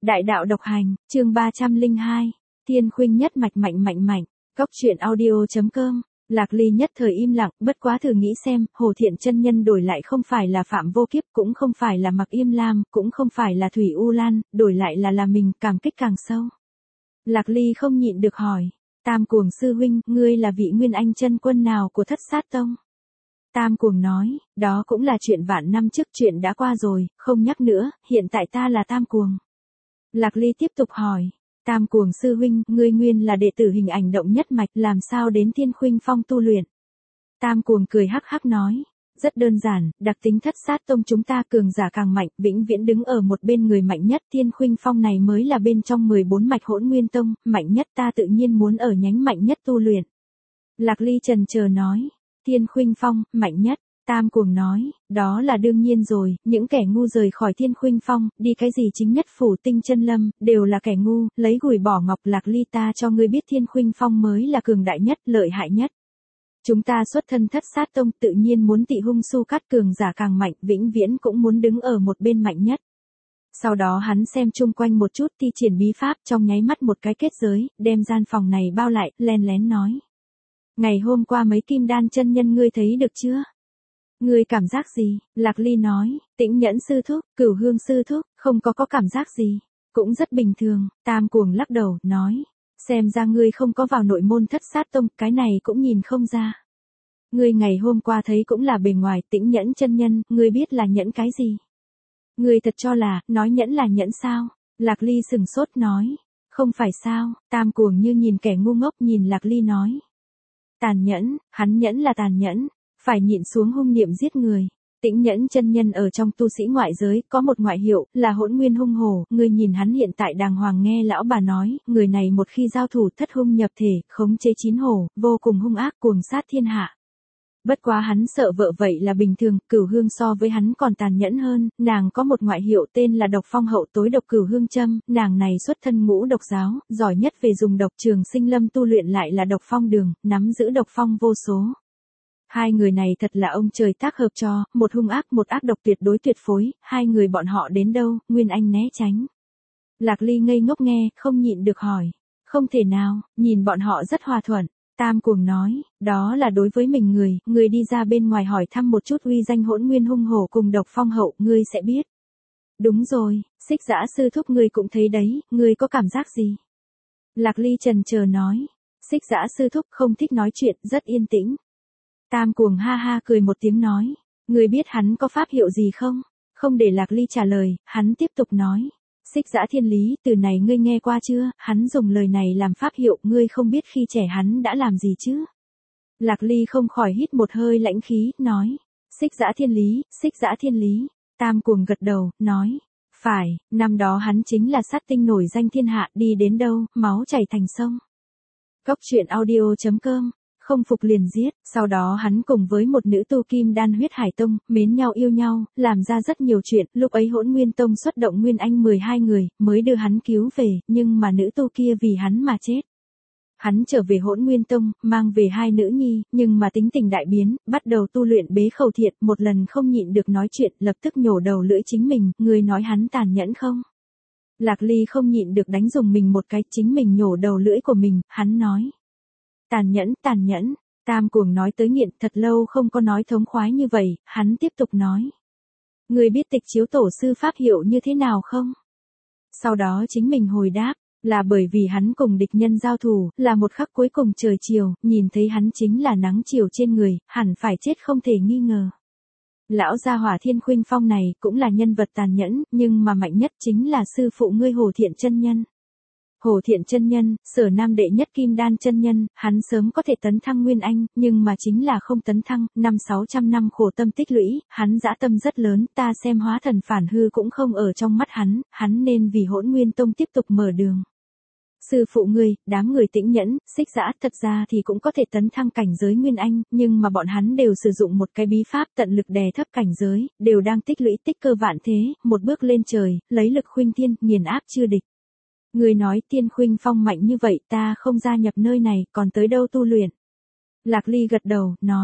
Đại đạo độc hành, chương 302. Thiên khuynh nhất mạch mạnh. Cốc truyện audio.com. Lạc Ly nhất thời im lặng, bất quá thử nghĩ xem, Hồ Thiện chân nhân đổi lại không phải là Phạm Vô Kiếp, cũng không phải là Mặc Yêm Lam, cũng không phải là Thủy U Lan, đổi lại là mình, cảm kích càng sâu. Lạc Ly không nhịn được hỏi, Tam Cuồng sư huynh, ngươi là vị Nguyên Anh chân quân nào của Thất Sát Tông? Tam Cuồng nói, đó cũng là chuyện vạn năm trước, chuyện đã qua rồi, không nhắc nữa, hiện tại ta là Tam Cuồng. Lạc Ly tiếp tục hỏi, Tam Cuồng sư huynh, ngươi nguyên là đệ tử hình ảnh động nhất mạch, làm sao đến Thiên Khuynh Phong tu luyện? Tam Cuồng cười hắc hắc nói, rất đơn giản, đặc tính Thất Sát Tông chúng ta cường giả càng mạnh, vĩnh viễn đứng ở một bên người mạnh nhất, Thiên Khuynh Phong này mới là bên trong 14 mạch Hỗn Nguyên Tông, mạnh nhất, ta tự nhiên muốn ở nhánh mạnh nhất tu luyện. Lạc Ly chần chờ nói, Thiên Khuynh Phong, mạnh nhất. Tam Cuồng nói, đó là đương nhiên rồi, những kẻ ngu rời khỏi Thiên Khuynh Phong, đi cái gì chính nhất phủ Tinh Chân Lâm, đều là kẻ ngu, lấy gùi bỏ ngọc. Lạc Ly, ta cho ngươi biết Thiên Khuynh Phong mới là cường đại nhất, lợi hại nhất. Chúng ta xuất thân Thất Sát Tông, tự nhiên muốn tị hung su cát, cường giả càng mạnh, vĩnh viễn cũng muốn đứng ở một bên mạnh nhất. Sau đó hắn xem chung quanh một chút, thi triển bí pháp, trong nháy mắt một cái kết giới, đem gian phòng này bao lại, len lén nói. Ngày hôm qua mấy kim đan chân nhân ngươi thấy được chưa? Ngươi cảm giác gì? Lạc Ly nói, Tĩnh Nhẫn sư thúc, Cửu Hương sư thúc, không có cảm giác gì. Cũng rất bình thường. Tam Cuồng lắc đầu, nói, xem ra ngươi không có vào nội môn Thất Sát Tông, cái này cũng nhìn không ra. Ngươi ngày hôm qua thấy cũng là bề ngoài, Tĩnh Nhẫn chân nhân, ngươi biết là nhẫn cái gì? Ngươi thật cho là, nói nhẫn là nhẫn sao? Lạc Ly sừng sốt nói, không phải sao? Tam Cuồng như nhìn kẻ ngu ngốc, nhìn Lạc Ly nói. Tàn nhẫn, hắn nhẫn là tàn nhẫn. Phải nhịn xuống hung niệm giết người. Tĩnh Nhẫn chân nhân ở trong tu sĩ ngoại giới, có một ngoại hiệu, là Hỗn Nguyên hung hổ, ngươi nhìn hắn hiện tại đàng hoàng, nghe lão bà nói, người này một khi giao thủ thất hung nhập thể, khống chế chín hổ, vô cùng hung ác, cuồng sát thiên hạ. Bất quá hắn sợ vợ vậy là bình thường, Cửu Hương so với hắn còn tàn nhẫn hơn, nàng có một ngoại hiệu tên là Độc Phong Hậu Tối Độc Cửu Hương Châm, nàng này xuất thân Ngũ Độc giáo, giỏi nhất về dùng độc, Trường Sinh Lâm tu luyện lại là độc phong đường, nắm giữ độc phong vô số. Hai người này thật là ông trời tác hợp cho, một hung ác một ác độc tuyệt đối tuyệt phối, hai người bọn họ đến đâu, Nguyên Anh né tránh. Lạc Ly ngây ngốc nghe, không nhịn được hỏi, không thể nào, nhìn bọn họ rất hòa thuận. Tam Cuồng nói, đó là đối với mình người đi ra bên ngoài hỏi thăm một chút uy danh Hỗn Nguyên hung hổ cùng Độc Phong Hậu, ngươi sẽ biết. Đúng rồi, Xích Dã sư thúc ngươi cũng thấy đấy, ngươi có cảm giác gì? Lạc Ly chần chờ nói, Xích Dã sư thúc không thích nói chuyện, rất yên tĩnh. Tam Cuồng ha ha cười một tiếng nói, ngươi biết hắn có pháp hiệu gì không? Không để Lạc Ly trả lời, hắn tiếp tục nói, Xích Dã thiên lý, từ này ngươi nghe qua chưa? Hắn dùng lời này làm pháp hiệu, ngươi không biết khi trẻ hắn đã làm gì chứ? Lạc Ly không khỏi hít một hơi lãnh khí, nói, Xích Dã thiên lý, Xích Dã thiên lý. Tam Cuồng gật đầu, nói, phải, năm đó hắn chính là sát tinh nổi danh thiên hạ, đi đến đâu, máu chảy thành sông. Cốc truyện audio.com. Không phục liền giết, sau đó hắn cùng với một nữ tu kim đan huyết hải tông, mến nhau yêu nhau, làm ra rất nhiều chuyện, lúc ấy Hỗn Nguyên Tông xuất động Nguyên Anh 12 người, mới đưa hắn cứu về, nhưng mà nữ tu kia vì hắn mà chết. Hắn trở về Hỗn Nguyên Tông, mang về hai nữ nhi, nhưng mà tính tình đại biến, bắt đầu tu luyện bế khẩu thiện, một lần không nhịn được nói chuyện, lập tức nhổ đầu lưỡi chính mình, người nói hắn tàn nhẫn không? Lạc Ly không nhịn được đánh dùng mình một cái, chính mình nhổ đầu lưỡi của mình, hắn nói. Tàn nhẫn, Tam Cuồng nói tới nghiện, thật lâu không có nói thống khoái như vậy, hắn tiếp tục nói. Ngươi biết Tịch Chiếu tổ sư pháp hiệu như thế nào không? Sau đó chính mình hồi đáp, là bởi vì hắn cùng địch nhân giao thủ, là một khắc cuối cùng trời chiều, nhìn thấy hắn chính là nắng chiều trên người, hẳn phải chết không thể nghi ngờ. Lão gia hỏa Thiên Khuynh Phong này cũng là nhân vật tàn nhẫn, nhưng mà mạnh nhất chính là sư phụ ngươi Hồ Thiện chân nhân. Hồ Thiện chân nhân, Sở Nam đệ nhất kim đan chân nhân, hắn sớm có thể tấn thăng Nguyên Anh, nhưng mà chính là không tấn thăng, 500-600 năm khổ tâm tích lũy, hắn dã tâm rất lớn, ta xem hóa thần phản hư cũng không ở trong mắt hắn nên vì Hỗn Nguyên Tông tiếp tục mở đường. Sư phụ ngươi, đám người Tĩnh Nhẫn, Xích Dã thật ra thì cũng có thể tấn thăng cảnh giới Nguyên Anh, nhưng mà bọn hắn đều sử dụng một cái bí pháp tận lực đè thấp cảnh giới, đều đang tích lũy tích cơ vạn thế, một bước lên trời, lấy lực khuynh thiên, nghiền áp chư địch. Người nói Thiên Khuynh Phong mạnh như vậy, ta không gia nhập nơi này, còn tới đâu tu luyện? Lạc Ly gật đầu, nói,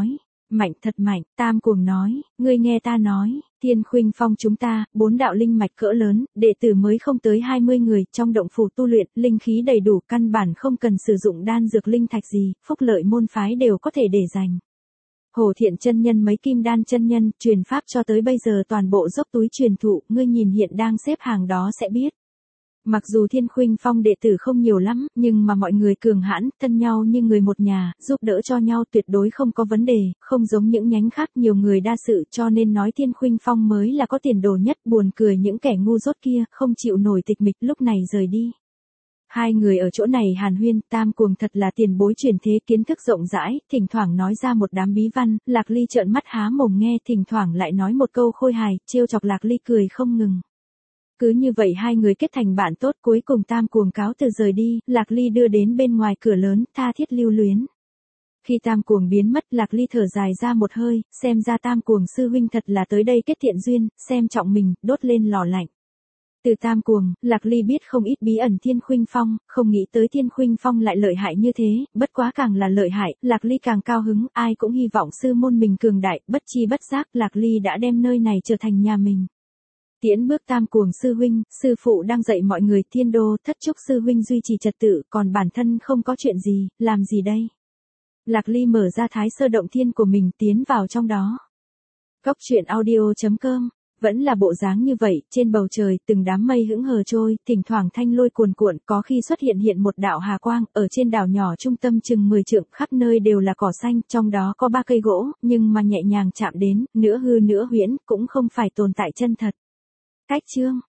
Mạnh thật mạnh, Tam Cuồng nói, ngươi nghe ta nói, Thiên Khuynh Phong chúng ta, 4 đạo linh mạch cỡ lớn, đệ tử mới không tới 20 người, trong động phủ tu luyện, linh khí đầy đủ, căn bản không cần sử dụng đan dược linh thạch gì, phúc lợi môn phái đều có thể để dành. Hồ Thiện chân nhân mấy kim đan chân nhân, truyền pháp cho tới bây giờ toàn bộ dốc túi truyền thụ, ngươi nhìn hiện đang xếp hàng đó sẽ biết. Mặc dù Thiên Khuynh Phong đệ tử không nhiều lắm, nhưng mà mọi người cường hãn, thân nhau như người một nhà, giúp đỡ cho nhau tuyệt đối không có vấn đề, không giống những nhánh khác nhiều người đa sự, cho nên nói Thiên Khuynh Phong mới là có tiền đồ nhất, buồn cười những kẻ ngu dốt kia, không chịu nổi tịch mịch lúc này rời đi. Hai người ở chỗ này hàn huyên, Tam Cuồng thật là tiền bối truyền thế, kiến thức rộng rãi, thỉnh thoảng nói ra một đám bí văn, Lạc Ly trợn mắt há mồm nghe, thỉnh thoảng lại nói một câu khôi hài, trêu chọc Lạc Ly cười không ngừng. Cứ như vậy hai người kết thành bạn tốt, cuối cùng Tam Cuồng cáo từ rời đi, Lạc Ly đưa đến bên ngoài cửa lớn, tha thiết lưu luyến. Khi Tam Cuồng biến mất, Lạc Ly thở dài ra một hơi, xem ra Tam Cuồng sư huynh thật là tới đây kết thiện duyên, xem trọng mình, đốt lên lò lạnh. Từ Tam Cuồng, Lạc Ly biết không ít bí ẩn Thiên Khuynh Phong, không nghĩ tới Thiên Khuynh Phong lại lợi hại như thế, bất quá càng là lợi hại, Lạc Ly càng cao hứng, ai cũng hy vọng sư môn mình cường đại, bất chi bất giác, Lạc Ly đã đem nơi này trở thành nhà mình. Tiễn bước Tam Cuồng sư huynh, sư phụ đang dạy mọi người Thiên Đô, thất trúc sư huynh duy trì trật tự, còn bản thân không có chuyện gì, làm gì đây? Lạc Ly mở ra Thái Sơ Động Thiên của mình, tiến vào trong đó. Cốc truyện audio.com. Vẫn là bộ dáng như vậy, trên bầu trời, từng đám mây hững hờ trôi, thỉnh thoảng thanh lôi cuồn cuộn, có khi xuất hiện một đạo hà quang, ở trên đảo nhỏ trung tâm chừng 10 trượng, khắp nơi đều là cỏ xanh, trong đó có 3 cây gỗ, nhưng mà nhẹ nhàng chạm đến, nửa hư nửa huyễn, cũng không phải tồn tại chân thật. Cách chương